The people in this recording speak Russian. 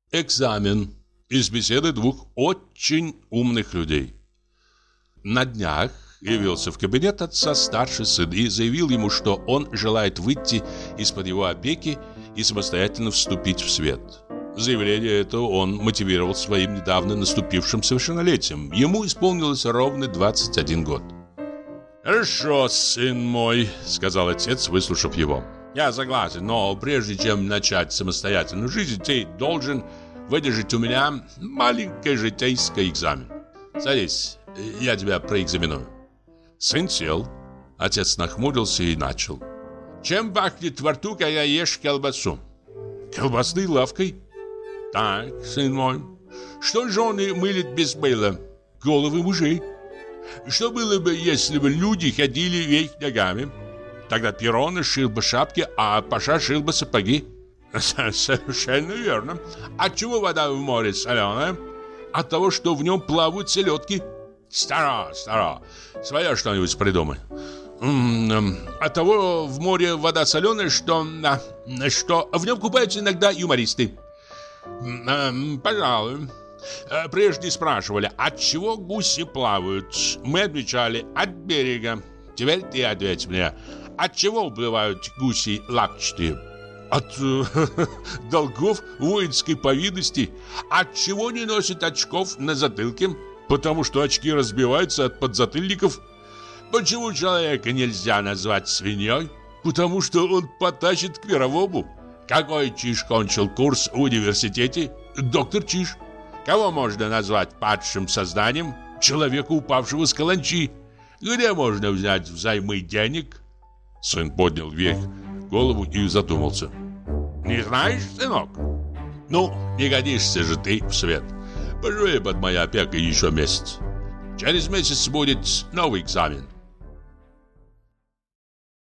Экзамен из беседы двух очень умных людей. На днях явился в кабинет отца старший сын и заявил ему, что он желает выйти из-под его опеки и самостоятельно вступить в свет. Заявление это он мотивировал своим недавно наступившим совершеннолетием. Ему исполнилось ровно 21 год. «Хорошо, сын мой», — сказал отец, выслушав его. «Я согласен, но прежде чем начать самостоятельную жизнь, ты должен выдержать у меня маленький житейский экзамен. Садись, я тебя проэкзаменую». Сын сел. Отец нахмурился и начал. «Чем пахнет во рту, когда ешь колбасу?» «Колбасной лавкой». «Так, сын мой, что жены мылят без мыла?» «Головы мужей». «Что было бы, если бы люди ходили вверх ногами?» «Тогда Перрон шил бы шапки, а Паша шил бы сапоги». «Совершенно верно. Отчего вода в море соленая?» «От того, что в нем плавают селедки». «Старо. Свое что-нибудь придумай». «От того в море вода соленая, что в нем купаются иногда юмористы». «Пожалуй. Прежде спрашивали, от чего гуси плавают. Мы отвечали, от берега. Теперь ты ответь мне, от чего уплывают гуси лапчатые?» «От долгов воинской повинности». «От чего не носят очков на затылке?» «Потому что очки разбиваются от подзатыльников». «Почему человека нельзя назвать свиньей?» «Потому что он потащит к мировому». «Какой Чиж кончил курс в университете?» «Доктор Чиж». «Кого можно назвать падшим созданием?» «Человека, упавшего с каланчи». «Где можно взять взаймы денег?» Сын поднял вверх голову и задумался. «Не знаешь, сынок? Ну, не годишься же ты в свет. Поживи под моей опекой еще месяц. Через месяц будет новый экзамен.